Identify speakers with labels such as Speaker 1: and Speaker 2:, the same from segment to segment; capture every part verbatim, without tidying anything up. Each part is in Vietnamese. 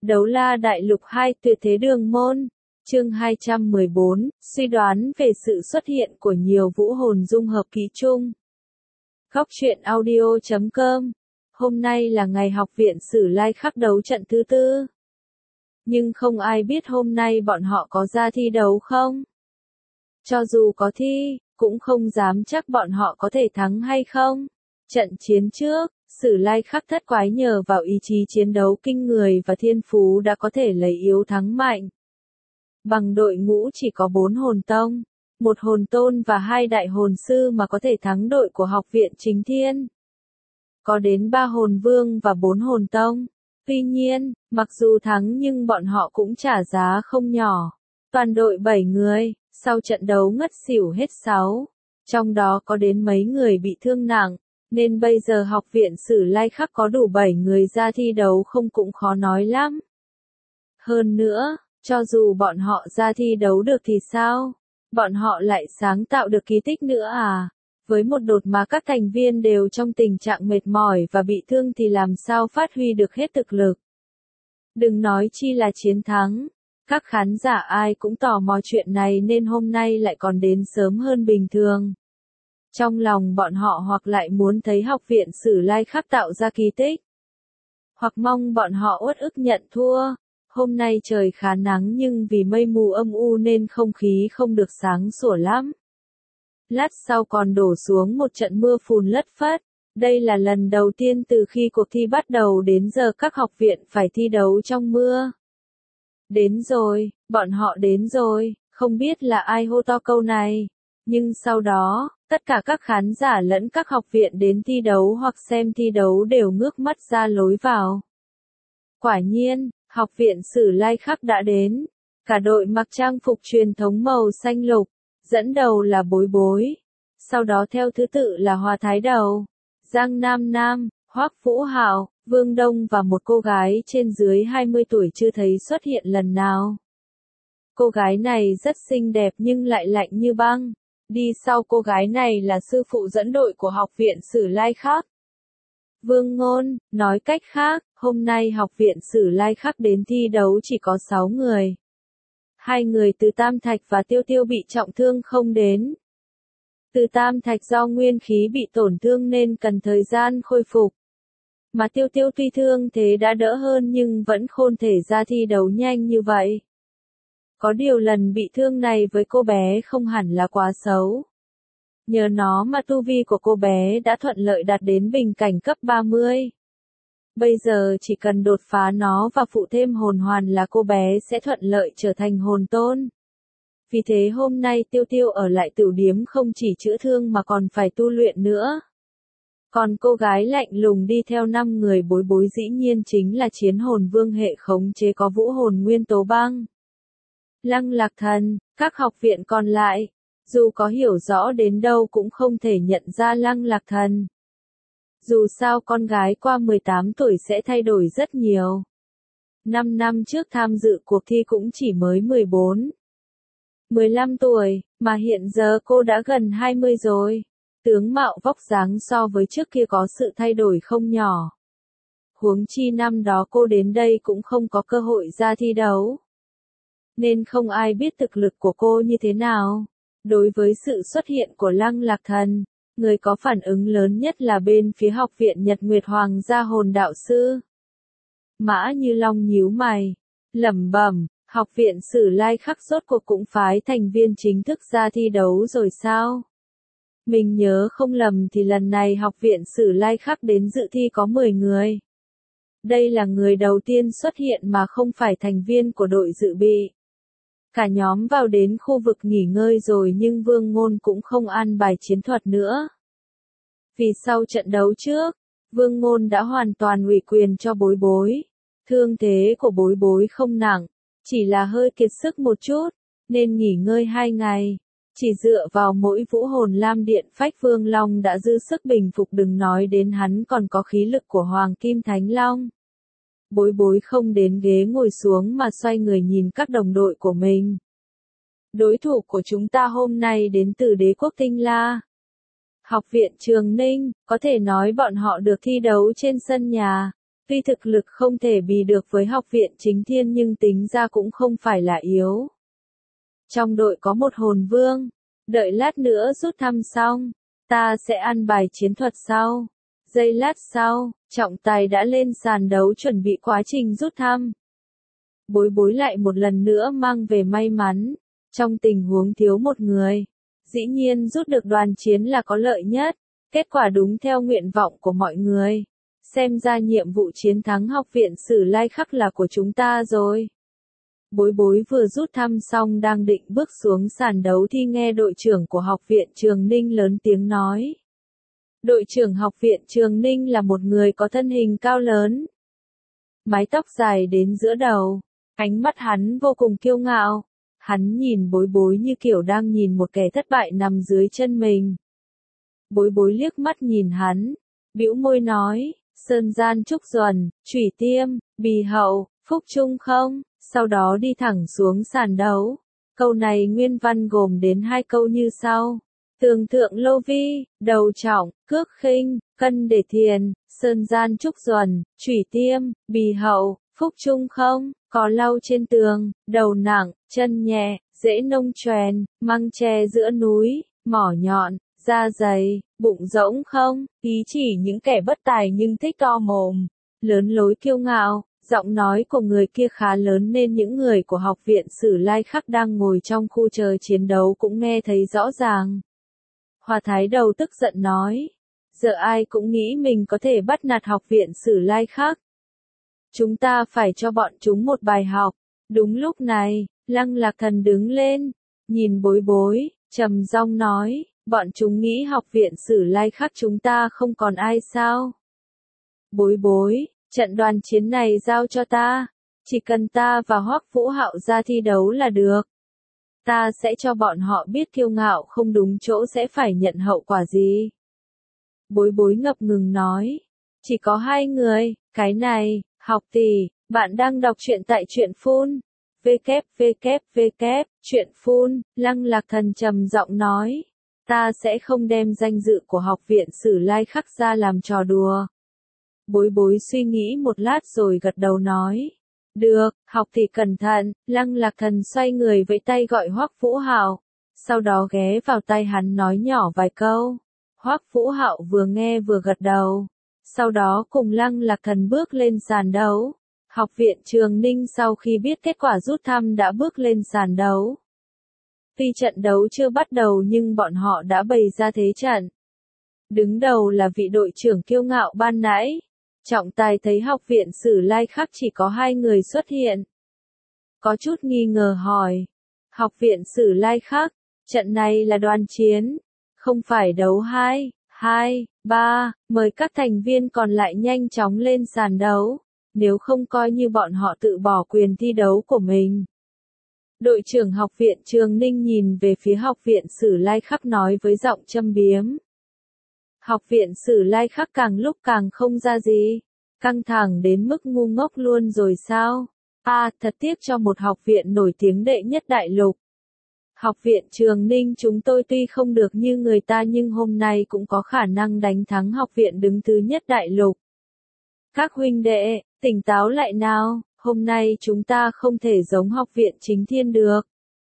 Speaker 1: Đấu la đại lục hai tuyệt thế đường môn. Chương hai trăm mười bốn, suy đoán về sự xuất hiện của nhiều vũ hồn dung hợp ký chung. Góc truyện audio chấm com. Hôm nay là ngày học viện Sử Lai Khắc đấu trận thứ tư. Nhưng không ai biết hôm nay bọn họ có ra thi đấu không? Cho dù có thi, cũng không dám chắc bọn họ có thể thắng hay không. Trận chiến trước, Sử Lai Khắc thất quái nhờ vào ý chí chiến đấu kinh người và thiên phú đã có thể lấy yếu thắng mạnh. Bằng đội ngũ chỉ có bốn hồn tông, một hồn tôn và hai đại hồn sư mà có thể thắng đội của học viện Chính Thiên. Có đến ba hồn vương và bốn hồn tông. Tuy nhiên, mặc dù thắng nhưng bọn họ cũng trả giá không nhỏ. Toàn đội bảy người, sau trận đấu ngất xỉu hết sáu. Trong đó có đến mấy người bị thương nặng, nên bây giờ học viện Sử Lai Khắc có đủ bảy người ra thi đấu không cũng khó nói lắm. Hơn nữa, cho dù bọn họ ra thi đấu được thì sao? Bọn họ lại sáng tạo được kỳ tích nữa à? Với một đột mà các thành viên đều trong tình trạng mệt mỏi và bị thương thì làm sao phát huy được hết thực lực? Đừng nói chi là chiến thắng. Các khán giả ai cũng tò mò chuyện này nên hôm nay lại còn đến sớm hơn bình thường. Trong lòng bọn họ hoặc lại muốn thấy học viện Sử Lai Khắc tạo ra kỳ tích, hoặc mong bọn họ uất ức nhận thua. Hôm nay trời khá nắng nhưng vì mây mù âm u nên không khí không được sáng sủa lắm. Lát sau còn đổ xuống một trận mưa phùn lất phất. Đây là lần đầu tiên từ khi cuộc thi bắt đầu đến giờ các học viện phải thi đấu trong mưa. Đến rồi, bọn họ đến rồi, không biết là ai hô to câu này. Nhưng sau đó, tất cả các khán giả lẫn các học viện đến thi đấu hoặc xem thi đấu đều ngước mắt ra lối vào. Quả nhiên, học viện Sử Lai Khắc đã đến. Cả đội mặc trang phục truyền thống màu xanh lục, dẫn đầu là Bối Bối. Sau đó theo thứ tự là Hoa Thái Đầu, Giang Nam Nam, Hoắc Vũ Hạo, Vương Đông và một cô gái trên dưới hai mươi tuổi chưa thấy xuất hiện lần nào. Cô gái này rất xinh đẹp nhưng lại lạnh như băng. Đi sau cô gái này là sư phụ dẫn đội của học viện Sử Lai Khắc, Vương Ngôn. Nói cách khác, hôm nay học viện Sử Lai Khắc đến thi đấu chỉ có sáu người. Hai người từ Tam Thạch và Tiêu Tiêu bị trọng thương không đến. Từ Tam Thạch do nguyên khí bị tổn thương nên cần thời gian khôi phục. Mà Tiêu Tiêu tuy thương thế đã đỡ hơn nhưng vẫn không thể ra thi đấu nhanh như vậy. Có điều lần bị thương này với cô bé không hẳn là quá xấu. Nhờ nó mà tu vi của cô bé đã thuận lợi đạt đến bình cảnh cấp ba mươi. Bây giờ chỉ cần đột phá nó và phụ thêm hồn hoàn là cô bé sẽ thuận lợi trở thành hồn tôn. Vì thế hôm nay Tiêu Tiêu ở lại tửu điếm không chỉ chữa thương mà còn phải tu luyện nữa. Còn cô gái lạnh lùng đi theo năm người Bối Bối dĩ nhiên chính là chiến hồn vương hệ khống chế có vũ hồn nguyên tố băng. Lăng Lạc Thần, các học viện còn lại, dù có hiểu rõ đến đâu cũng không thể nhận ra Lăng Lạc Thần. Dù sao con gái qua mười tám tuổi sẽ thay đổi rất nhiều. năm năm trước tham dự cuộc thi cũng chỉ mới mười bốn, mười lăm tuổi, mà hiện giờ cô đã gần hai mươi rồi. Tướng mạo vóc dáng so với trước kia có sự thay đổi không nhỏ. Huống chi năm đó cô đến đây cũng không có cơ hội ra thi đấu, nên không ai biết thực lực của cô như thế nào. Đối với sự xuất hiện của Lăng Lạc Thần, người có phản ứng lớn nhất là bên phía học viện Nhật Nguyệt Hoàng gia hồn đạo sư. Mã Như Long nhíu mày, lẩm bẩm, học viện Sử Lai Khắc rốt cuộc cũng phái thành viên chính thức ra thi đấu rồi sao? Mình nhớ không lầm thì lần này học viện Sử Lai Khắc đến dự thi có mười người. Đây là người đầu tiên xuất hiện mà không phải thành viên của đội dự bị. Cả nhóm vào đến khu vực nghỉ ngơi rồi nhưng Vương Ngôn cũng không an bài chiến thuật nữa. Vì sau trận đấu trước, Vương Ngôn đã hoàn toàn ủy quyền cho Bối Bối. Thương thế của Bối Bối không nặng, chỉ là hơi kiệt sức một chút, nên nghỉ ngơi hai ngày. Chỉ dựa vào mỗi vũ hồn lam điện phách Vương Long đã giữ sức bình phục, đừng nói đến hắn còn có khí lực của Hoàng Kim Thánh Long. Bối Bối không đến ghế ngồi xuống mà xoay người nhìn các đồng đội của mình. Đối thủ của chúng ta hôm nay đến từ đế quốc Tinh La, học viện Trường Ninh, có thể nói bọn họ được thi đấu trên sân nhà. Tuy thực lực không thể bì được với học viện chính thiên nhưng tính ra cũng không phải là yếu. Trong đội có một hồn vương, đợi lát nữa rút thăm xong, ta sẽ ăn bài chiến thuật sau. Giây lát sau, trọng tài đã lên sàn đấu chuẩn bị quá trình rút thăm. Bối bối lại một lần nữa mang về may mắn, trong tình huống thiếu một người. Dĩ nhiên rút được đoàn chiến là có lợi nhất, kết quả đúng theo nguyện vọng của mọi người. Xem ra nhiệm vụ chiến thắng học viện Sử Lai Khắc là của chúng ta rồi. Bối bối vừa rút thăm xong đang định bước xuống sàn đấu thì nghe đội trưởng của học viện Trường Ninh lớn tiếng nói. Đội trưởng học viện Trường Ninh là một người có thân hình cao lớn. Mái tóc dài đến giữa đầu, ánh mắt hắn vô cùng kiêu ngạo. Hắn nhìn bối bối như kiểu đang nhìn một kẻ thất bại nằm dưới chân mình. Bối bối liếc mắt nhìn hắn, bĩu môi nói, Sơn Gian Trúc Duẩn, Chủy Tiêm, Bì Hậu, Phúc Trung không, sau đó đi thẳng xuống sàn đấu. Câu này nguyên văn gồm đến hai câu như sau. Tường thượng Lô Vi, đầu trọng, cước khinh, cân để thiền, Sơn Gian Trúc Duẩn, Chủy Tiêm, Bì Hậu, Phúc Trung không, có lau trên tường, đầu nặng, chân nhẹ, dễ nông choèn, măng tre giữa núi, mỏ nhọn, da dày, bụng rỗng không, ý chỉ những kẻ bất tài nhưng thích to mồm, lớn lối kiêu ngạo. Giọng nói của người kia khá lớn nên những người của học viện Sử Lai Khắc đang ngồi trong khu chờ chiến đấu cũng nghe thấy rõ ràng. Hoa Thái Đầu tức giận nói, giờ ai cũng nghĩ mình có thể bắt nạt học viện Sử Lai Khắc. Chúng ta phải cho bọn chúng một bài học. Đúng lúc này, Lăng Lạc Thần đứng lên, nhìn bối bối, trầm giọng nói, bọn chúng nghĩ học viện Sử Lai Khắc chúng ta không còn ai sao? Bối bối, trận đoàn chiến này giao cho ta, chỉ cần ta và Hoắc Vũ Hạo ra thi đấu là được. Ta sẽ cho bọn họ biết kiêu ngạo không đúng chỗ sẽ phải nhận hậu quả gì. Bối bối ngập ngừng nói, chỉ có hai người, cái này, học tỷ, bạn đang đọc truyện tại truyện phun. www, truyện phun, Lăng Lạc Thần trầm giọng nói, ta sẽ không đem danh dự của học viện Sử Lai Khắc ra làm trò đùa. Bối bối suy nghĩ một lát rồi gật đầu nói. Được, học tỷ cẩn thận, Lăng Lạc Thần xoay người vẫy tay gọi Hoắc Vũ Hạo. Sau đó ghé vào tai hắn nói nhỏ vài câu. Hoắc Vũ Hạo vừa nghe vừa gật đầu. Sau đó cùng Lăng Lạc Thần bước lên sàn đấu. Học viện Trường Ninh sau khi biết kết quả rút thăm đã bước lên sàn đấu. Tuy trận đấu chưa bắt đầu nhưng bọn họ đã bày ra thế trận. Đứng đầu là vị đội trưởng kiêu ngạo ban nãy. Trọng tài thấy học viện Sử Lai Khắc chỉ có hai người xuất hiện. Có chút nghi ngờ hỏi. Học viện Sử Lai Khắc, trận này là đoàn chiến, không phải đấu hai, hai, ba, mời các thành viên còn lại nhanh chóng lên sàn đấu, nếu không coi như bọn họ tự bỏ quyền thi đấu của mình. Đội trưởng học viện Trường Ninh nhìn về phía học viện Sử Lai Khắc nói với giọng châm biếm. Học viện Sử Lai Khắc càng lúc càng không ra gì, căng thẳng đến mức ngu ngốc luôn rồi sao? À, thật tiếc cho một học viện nổi tiếng đệ nhất đại lục. Học viện Trường Ninh chúng tôi tuy không được như người ta nhưng hôm nay cũng có khả năng đánh thắng học viện đứng thứ nhất đại lục. Các huynh đệ, tỉnh táo lại nào, hôm nay chúng ta không thể giống học viện chính thiên được.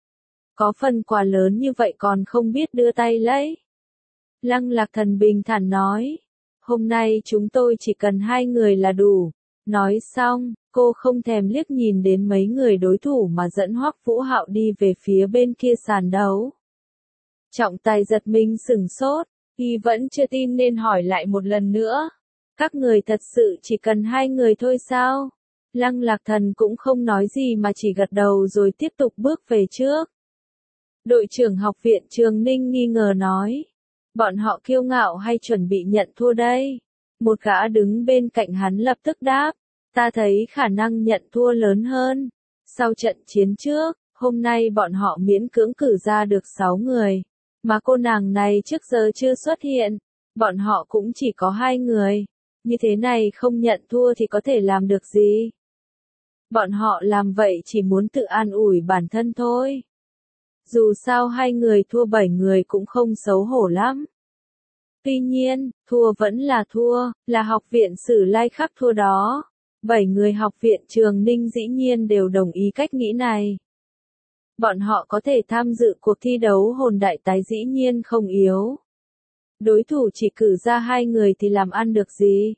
Speaker 1: Có phần quà lớn như vậy còn không biết đưa tay lấy. Lăng Lạc Thần bình thản nói, hôm nay chúng tôi chỉ cần hai người là đủ. Nói xong, cô không thèm liếc nhìn đến mấy người đối thủ mà dẫn Hoắc Vũ Hạo đi về phía bên kia sàn đấu. Trọng tài giật mình sửng sốt, y vẫn chưa tin nên hỏi lại một lần nữa. Các người thật sự chỉ cần hai người thôi sao? Lăng Lạc Thần cũng không nói gì mà chỉ gật đầu rồi tiếp tục bước về trước. Đội trưởng học viện Trường Ninh nghi ngờ nói. Bọn họ kiêu ngạo hay chuẩn bị nhận thua đây? Một gã đứng bên cạnh hắn lập tức đáp. Ta thấy khả năng nhận thua lớn hơn. Sau trận chiến trước, hôm nay bọn họ miễn cưỡng cử ra được sáu người. Mà cô nàng này trước giờ chưa xuất hiện. Bọn họ cũng chỉ có hai người. Như thế này không nhận thua thì có thể làm được gì? Bọn họ làm vậy chỉ muốn tự an ủi bản thân thôi. Dù sao hai người thua bảy người cũng không xấu hổ lắm. Tuy nhiên, thua vẫn là thua, là học viện Sử Lai Khắc thua đó. Bảy người học viện Trường Ninh dĩ nhiên đều đồng ý cách nghĩ này. Bọn họ có thể tham dự cuộc thi đấu hồn đại tái dĩ nhiên không yếu. Đối thủ chỉ cử ra hai người thì làm ăn được gì?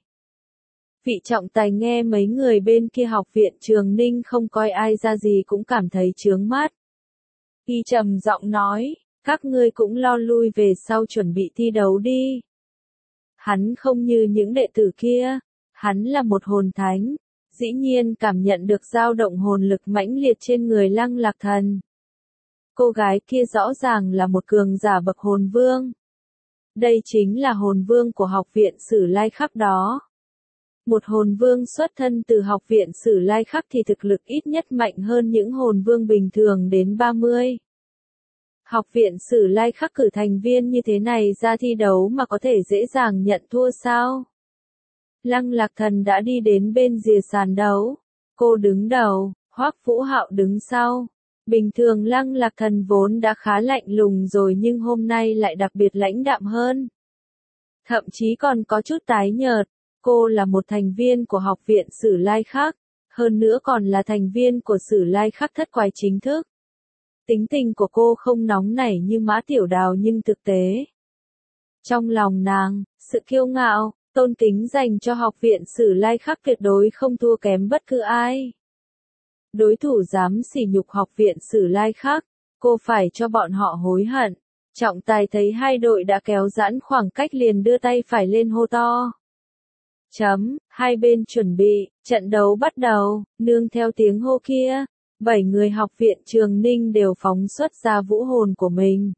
Speaker 1: Vị trọng tài nghe mấy người bên kia học viện Trường Ninh không coi ai ra gì cũng cảm thấy chướng mắt. Y trầm giọng nói, các ngươi cũng lo lui về sau chuẩn bị thi đấu đi. Hắn không như những đệ tử kia, hắn là một hồn thánh, dĩ nhiên cảm nhận được dao động hồn lực mãnh liệt trên người Lăng Lạc Thần. Cô gái kia rõ ràng là một cường giả bậc hồn vương. Đây chính là hồn vương của học viện Sử Lai Khắc đó. Một hồn vương xuất thân từ học viện Sử Lai Khắc thì thực lực ít nhất mạnh hơn những hồn vương bình thường đến ba mươi. Học viện Sử Lai Khắc cử thành viên như thế này ra thi đấu mà có thể dễ dàng nhận thua sao? Lăng Lạc Thần đã đi đến bên rìa sàn đấu. Cô đứng đầu, Hoắc Vũ Hạo đứng sau. Bình thường Lăng Lạc Thần vốn đã khá lạnh lùng rồi nhưng hôm nay lại đặc biệt lãnh đạm hơn. Thậm chí còn có chút tái nhợt. Cô là một thành viên của học viện Sử Lai Khắc, hơn nữa còn là thành viên của Sử Lai Khắc thất quái chính thức. Tính tình của cô không nóng nảy như Mã Tiểu Đào nhưng thực tế. Trong lòng nàng, sự kiêu ngạo, tôn kính dành cho học viện Sử Lai Khắc tuyệt đối không thua kém bất cứ ai. Đối thủ dám sỉ nhục học viện Sử Lai Khắc, cô phải cho bọn họ hối hận. Trọng tài thấy hai đội đã kéo giãn khoảng cách liền đưa tay phải lên hô to. Chấm, hai bên chuẩn bị, trận đấu bắt đầu, nương theo tiếng hô kia, bảy người học viện Trường Ninh đều phóng xuất ra vũ hồn của mình.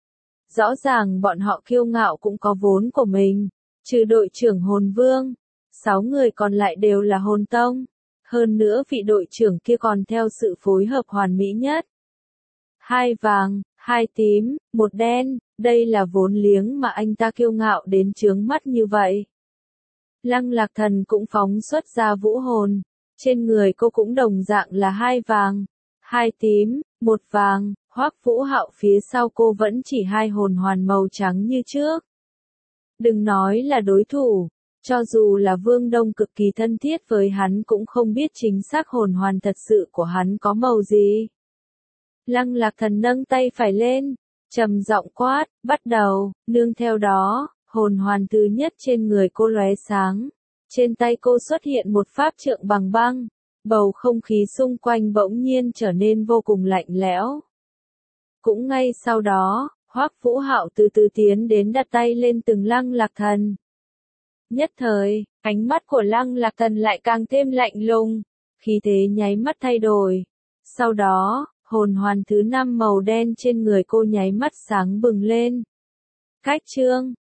Speaker 1: Rõ ràng bọn họ kiêu ngạo cũng có vốn của mình, trừ đội trưởng hồn vương, sáu người còn lại đều là hồn tông, hơn nữa vị đội trưởng kia còn theo sự phối hợp hoàn mỹ nhất. Hai vàng, hai tím, một đen, đây là vốn liếng mà anh ta kiêu ngạo đến chướng mắt như vậy. Lăng Lạc Thần cũng phóng xuất ra vũ hồn, trên người cô cũng đồng dạng là hai vàng, hai tím, một vàng, Hoắc Vũ Hạo phía sau cô vẫn chỉ hai hồn hoàn màu trắng như trước. Đừng nói là đối thủ, cho dù là Vương Đông cực kỳ thân thiết với hắn cũng không biết chính xác hồn hoàn thật sự của hắn có màu gì. Lăng Lạc Thần nâng tay phải lên, trầm giọng quát, bắt đầu, nương theo đó. Hồn hoàn thứ nhất trên người cô lóe sáng. Trên tay cô xuất hiện một pháp trượng bằng băng. Bầu không khí xung quanh bỗng nhiên trở nên vô cùng lạnh lẽo. Cũng ngay sau đó, Hoắc Vũ Hạo từ từ tiến đến đặt tay lên từng Lăng Lạc Thần. Nhất thời, ánh mắt của Lăng Lạc Thần lại càng thêm lạnh lùng. Khí thế nháy mắt thay đổi. Sau đó, hồn hoàn thứ năm màu đen trên người cô nháy mắt sáng bừng lên. Cách chương